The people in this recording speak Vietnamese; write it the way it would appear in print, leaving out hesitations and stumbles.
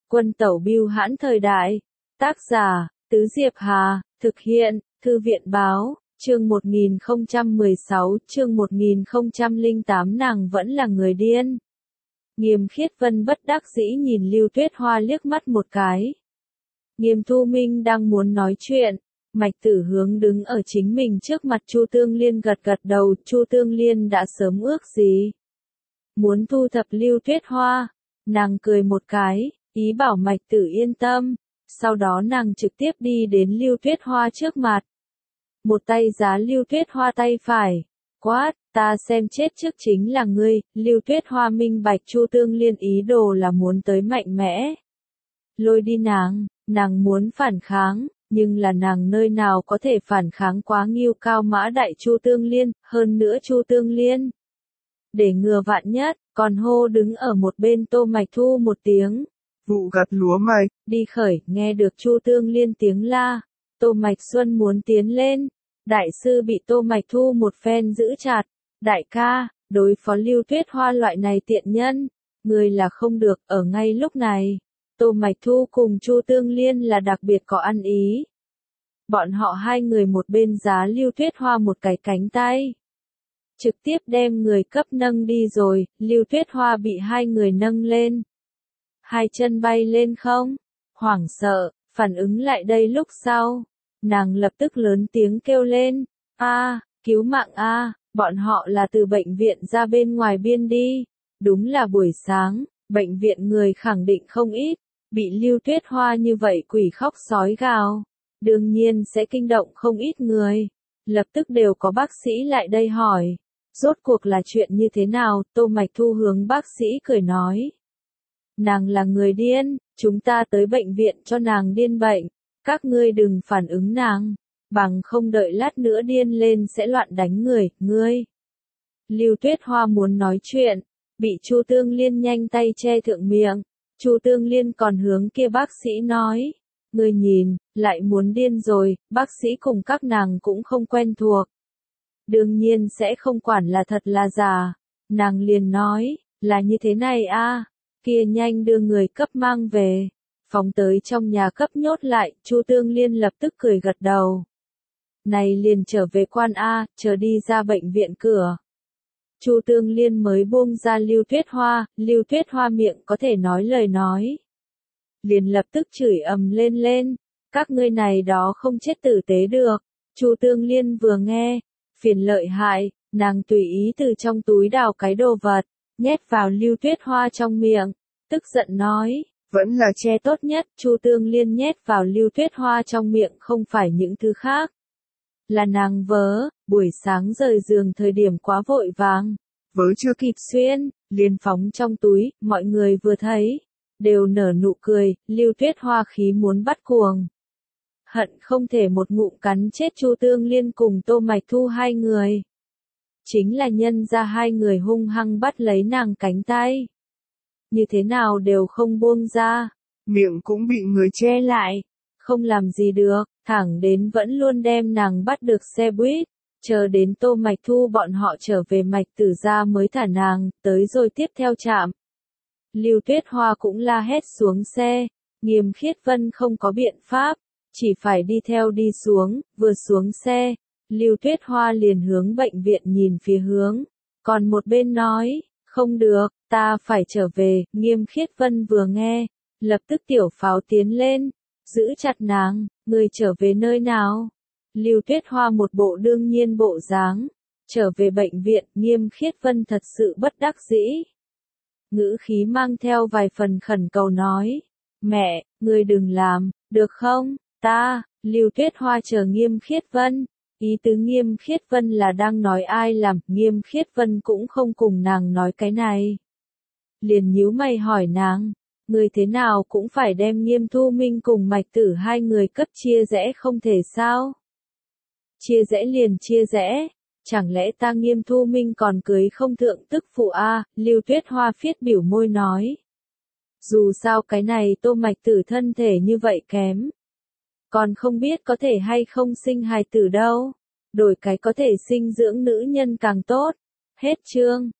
Quân tẩu bưu hãn thời đại. Tác giả, Tứ Diệp Hà, thực hiện, Thư viện báo, chương 1016, chương 1008 nàng vẫn là người điên. Nghiêm Khiết Vân bất đắc dĩ nhìn Lưu Tuyết Hoa liếc mắt một cái. Nghiêm Thu Minh đang muốn nói chuyện, Mạch Tử Hướng đứng ở chính mình trước mặt Chu Tương Liên gật gật đầu, Chu Tương Liên đã sớm ước gì? Muốn thu thập Lưu Tuyết Hoa, nàng cười một cái, ý bảo Mạch Tử yên tâm, sau đó nàng trực tiếp đi đến Lưu Tuyết Hoa trước mặt. Một tay giá Lưu Tuyết Hoa tay phải, quát, ta xem chết trước chính là ngươi. Lưu Tuyết Hoa minh bạch Chu Tương Liên ý đồ là muốn tới mạnh mẽ. Lôi đi nàng muốn phản kháng, nhưng là nàng nơi nào có thể phản kháng quá Ngưu Cao Mã Đại Chu Tương Liên, hơn nữa Chu Tương Liên. Để ngừa vạn nhất, còn hô đứng ở một bên Tô Mạch Thu một tiếng. Vụ gặt lúa mạch, đi khởi, nghe được Chu Tương Liên tiếng la. Tô Mạch Xuân muốn tiến lên. Đại sư bị Tô Mạch Thu một phen giữ chặt. Đại ca, đối phó Lưu Tuyết Hoa loại này tiện nhân, người là không được. Ở ngay lúc này, Tô Mạch Thu cùng Chu Tương Liên là đặc biệt có ăn ý. Bọn họ hai người một bên giá Lưu Tuyết Hoa một cái cánh tay, trực tiếp đem người cấp nâng đi rồi. Lưu Tuyết Hoa bị hai người nâng lên, hai chân bay lên không, hoảng sợ, phản ứng lại đây lúc sau, nàng lập tức lớn tiếng kêu lên, cứu mạng bọn họ là từ bệnh viện ra bên ngoài biên đi. Đúng là buổi sáng, bệnh viện người khẳng định không ít, bị Lưu Tuyết Hoa như vậy quỷ khóc sói gào, đương nhiên sẽ kinh động không ít người. Lập tức đều có bác sĩ lại đây hỏi, rốt cuộc là chuyện như thế nào? Tô Mạch Thu hướng bác sĩ cười nói, nàng là người điên, chúng ta tới bệnh viện cho nàng điên bệnh, các ngươi đừng phản ứng nàng, bằng không đợi lát nữa điên lên sẽ loạn đánh người, ngươi. Lưu Tuyết Hoa muốn nói chuyện, bị Chu Tương Liên nhanh tay che thượng miệng. Chu Tương Liên còn hướng kia bác sĩ nói, ngươi nhìn, lại muốn điên rồi. Bác sĩ cùng các nàng cũng không quen thuộc, đương nhiên sẽ không quản là thật là giả. Nàng liền nói, là như thế này kia nhanh đưa người cấp mang về, phóng tới trong nhà cấp nhốt lại. Chu Tương Liên lập tức cười gật đầu. Này liền trở về quan chờ đi ra bệnh viện cửa. Chu Tương Liên mới buông ra Lưu Tuyết Hoa miệng có thể nói lời nói, liền lập tức chửi ầm lên, các ngươi này đó không chết tử tế được. Chu Tương Liên vừa nghe, phiền lợi hại, nàng tùy ý từ trong túi đào cái đồ vật, nhét vào Lưu Tuyết Hoa trong miệng, tức giận nói, vẫn là che tốt nhất. Chu Tương Liên nhét vào Lưu Tuyết Hoa trong miệng không phải những thứ khác, là nàng vớ. Buổi sáng rời giường thời điểm quá vội vàng, vớ chưa kịp xuyên, liền phóng trong túi. Mọi người vừa thấy, đều nở nụ cười. Lưu Tuyết Hoa khí muốn bắt cuồng, hận không thể một ngụm cắn chết Chu Tương Liên cùng Tô Mạch Thu hai người. Chính là nhân ra hai người hung hăng bắt lấy nàng cánh tay, như thế nào đều không buông ra, miệng cũng bị người che lại, không làm gì được, thẳng đến vẫn luôn đem nàng bắt được xe buýt, chờ đến Tô Mạch Thu bọn họ trở về Mạch Tử gia mới thả nàng. Tới rồi tiếp theo trạm, Lưu Tuyết Hoa cũng la hét xuống xe. Nghiêm Khiết Vân không có biện pháp, chỉ phải đi theo đi xuống. Vừa xuống xe, Lưu Tuyết Hoa liền hướng bệnh viện nhìn phía hướng, còn một bên nói, không được, ta phải trở về. Nghiêm Khiết Vân vừa nghe, lập tức tiểu pháo tiến lên, giữ chặt nàng, người trở về nơi nào? Lưu Tuyết Hoa một bộ đương nhiên bộ dáng, trở về bệnh viện. Nghiêm Khiết Vân thật sự bất đắc dĩ, ngữ khí mang theo vài phần khẩn cầu nói, mẹ, người đừng làm, được không? Lưu Tuyết Hoa chờ Nghiêm Khiết Vân, ý tứ Nghiêm Khiết Vân là đang nói ai làm. Nghiêm Khiết Vân cũng không cùng nàng nói cái này, liền nhíu mày hỏi nàng, người thế nào cũng phải đem Nghiêm Thu Minh cùng Mạch Tử hai người cấp chia rẽ không thể sao? Chia rẽ liền chia rẽ, chẳng lẽ ta Nghiêm Thu Minh còn cưới không thượng tức phụ Lưu Tuyết Hoa phiết biểu môi nói, dù sao cái này Tô Mạch Tử thân thể như vậy kém, còn không biết có thể hay không sinh hài tử đâu, đổi cái có thể sinh dưỡng nữ nhân càng tốt. Hết chương.